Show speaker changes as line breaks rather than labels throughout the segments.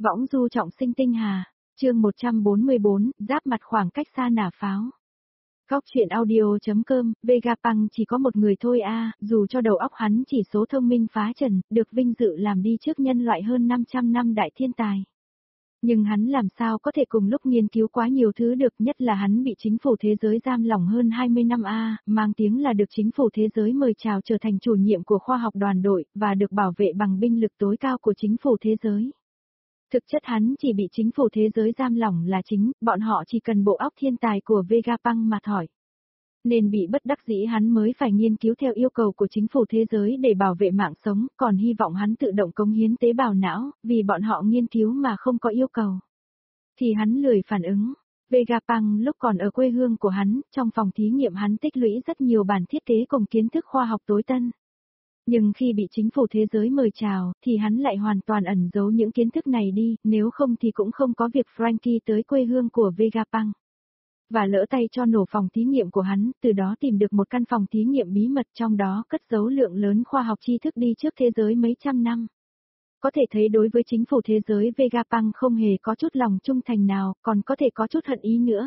Võng du trọng sinh tinh hà, chương 144, giáp mặt khoảng cách xa nả pháo. Góc truyện audio.com, Vegapunk chỉ có một người thôi a, dù cho đầu óc hắn chỉ số thông minh phá trần, được vinh dự làm đi trước nhân loại hơn 500 năm đại thiên tài. Nhưng hắn làm sao có thể cùng lúc nghiên cứu quá nhiều thứ được, nhất là hắn bị chính phủ thế giới giam lỏng hơn 20 năm a, mang tiếng là được chính phủ thế giới mời chào trở thành chủ nhiệm của khoa học đoàn đội, và được bảo vệ bằng binh lực tối cao của chính phủ thế giới. Thực chất hắn chỉ bị chính phủ thế giới giam lỏng là chính, bọn họ chỉ cần bộ óc thiên tài của Vegapunk mà thỏi. Nên bị bất đắc dĩ hắn mới phải nghiên cứu theo yêu cầu của chính phủ thế giới để bảo vệ mạng sống, còn hy vọng hắn tự động cống hiến tế bào não, vì bọn họ nghiên cứu mà không có yêu cầu. Thì hắn lười phản ứng. Vegapunk lúc còn ở quê hương của hắn, trong phòng thí nghiệm hắn tích lũy rất nhiều bản thiết kế cùng kiến thức khoa học tối tân. Nhưng khi bị chính phủ thế giới mời chào, thì hắn lại hoàn toàn ẩn giấu những kiến thức này đi, nếu không thì cũng không có việc Frankie tới quê hương của Vegapunk. Và lỡ tay cho nổ phòng thí nghiệm của hắn, từ đó tìm được một căn phòng thí nghiệm bí mật trong đó cất giấu lượng lớn khoa học tri thức đi trước thế giới mấy trăm năm. Có thể thấy đối với chính phủ thế giới Vegapunk không hề có chút lòng trung thành nào, còn có thể có chút hận ý nữa.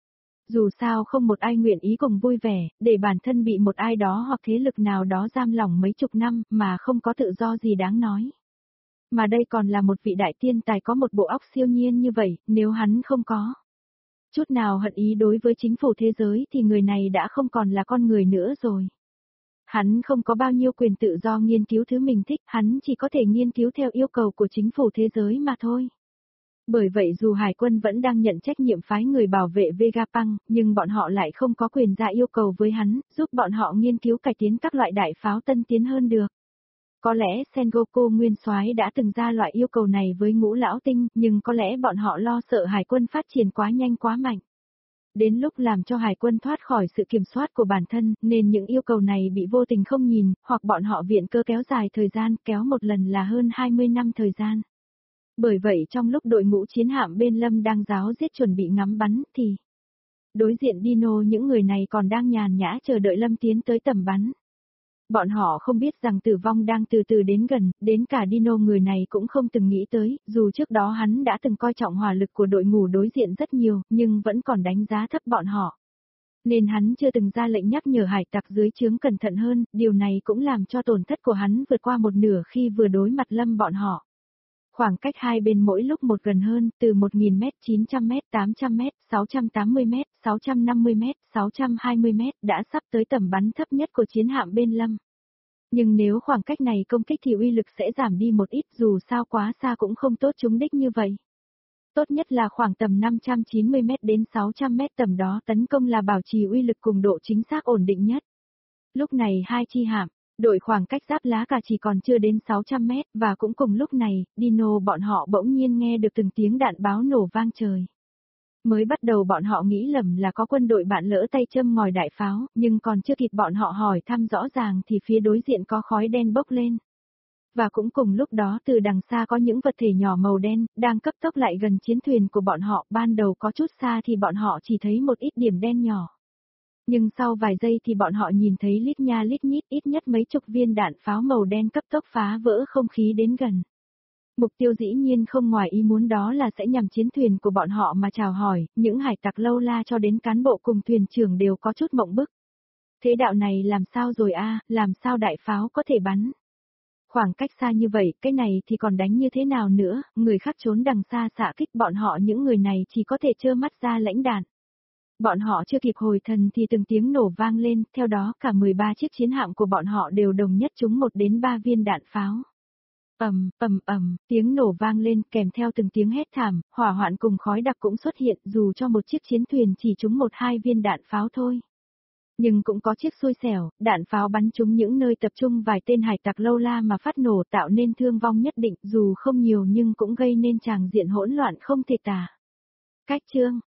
Dù sao không một ai nguyện ý cùng vui vẻ, để bản thân bị một ai đó hoặc thế lực nào đó giam lỏng mấy chục năm, mà không có tự do gì đáng nói. Mà đây còn là một vị đại tiên tài có một bộ óc siêu nhiên như vậy, nếu hắn không có chút nào hận ý đối với chính phủ thế giới thì người này đã không còn là con người nữa rồi. Hắn không có bao nhiêu quyền tự do nghiên cứu thứ mình thích, hắn chỉ có thể nghiên cứu theo yêu cầu của chính phủ thế giới mà thôi. Bởi vậy dù Hải quân vẫn đang nhận trách nhiệm phái người bảo vệ Vegapunk, nhưng bọn họ lại không có quyền ra yêu cầu với hắn, giúp bọn họ nghiên cứu cải tiến các loại đại pháo tân tiến hơn được. Có lẽ Sengoku Nguyên Soái đã từng ra loại yêu cầu này với Ngũ Lão Tinh, nhưng có lẽ bọn họ lo sợ Hải quân phát triển quá nhanh quá mạnh. Đến lúc làm cho Hải quân thoát khỏi sự kiểm soát của bản thân, nên những yêu cầu này bị vô tình không nhìn, hoặc bọn họ viện cơ kéo dài thời gian, kéo một lần là hơn 20 năm thời gian. Bởi vậy trong lúc đội ngũ chiến hạm bên Lâm đang giáo giết chuẩn bị ngắm bắn, thì đối diện Dino những người này còn đang nhàn nhã chờ đợi Lâm tiến tới tầm bắn. Bọn họ không biết rằng tử vong đang từ từ đến gần, đến cả Dino người này cũng không từng nghĩ tới, dù trước đó hắn đã từng coi trọng hỏa lực của đội ngũ đối diện rất nhiều, nhưng vẫn còn đánh giá thấp bọn họ. Nên hắn chưa từng ra lệnh nhắc nhở hải tặc dưới trướng cẩn thận hơn, điều này cũng làm cho tổn thất của hắn vượt qua một nửa khi vừa đối mặt Lâm bọn họ. Khoảng cách hai bên mỗi lúc một gần hơn, từ 1000m, 900m, 800m, 680m, 650m, 620m, đã sắp tới tầm bắn thấp nhất của chiến hạm bên Lâm. Nhưng nếu khoảng cách này công kích thì uy lực sẽ giảm đi một ít, dù sao quá xa cũng không tốt trúng đích như vậy. Tốt nhất là khoảng tầm 590m đến 600m tầm đó tấn công là bảo trì uy lực cùng độ chính xác ổn định nhất. Lúc này hai chi hạm đội khoảng cách giáp lá cả chỉ còn chưa đến 600m, và cũng cùng lúc này, Dino bọn họ bỗng nhiên nghe được từng tiếng đạn báo nổ vang trời. Mới bắt đầu bọn họ nghĩ lầm là có quân đội bạn lỡ tay châm ngòi đại pháo, nhưng còn chưa kịp bọn họ hỏi thăm rõ ràng thì phía đối diện có khói đen bốc lên. Và cũng cùng lúc đó từ đằng xa có những vật thể nhỏ màu đen, đang cấp tốc lại gần chiến thuyền của bọn họ, ban đầu có chút xa thì bọn họ chỉ thấy một ít điểm đen nhỏ. Nhưng sau vài giây thì bọn họ nhìn thấy lít nha lít nhít ít nhất mấy chục viên đạn pháo màu đen cấp tốc phá vỡ không khí đến gần. Mục tiêu dĩ nhiên không ngoài ý muốn đó là sẽ nhằm chiến thuyền của bọn họ mà chào hỏi, những hải tặc lâu la cho đến cán bộ cùng thuyền trưởng đều có chút mộng bức. Thế đạo này làm sao rồi a, làm sao đại pháo có thể bắn? Khoảng cách xa như vậy, cái này thì còn đánh như thế nào nữa, người khác trốn đằng xa xạ kích bọn họ những người này chỉ có thể trơ mắt ra lãnh đạn. Bọn họ chưa kịp hồi thần thì từng tiếng nổ vang lên, theo đó cả 13 chiếc chiến hạm của bọn họ đều đồng nhất trúng 1 đến 3 viên đạn pháo. Tiếng nổ vang lên kèm theo từng tiếng hét thảm, hỏa hoạn cùng khói đặc cũng xuất hiện dù cho một chiếc chiến thuyền chỉ trúng 1-2 viên đạn pháo thôi. Nhưng cũng có chiếc xui xẻo, đạn pháo bắn trúng những nơi tập trung vài tên hải tặc lâu la mà phát nổ tạo nên thương vong nhất định dù không nhiều nhưng cũng gây nên tràng diện hỗn loạn không thể tả. Cách chương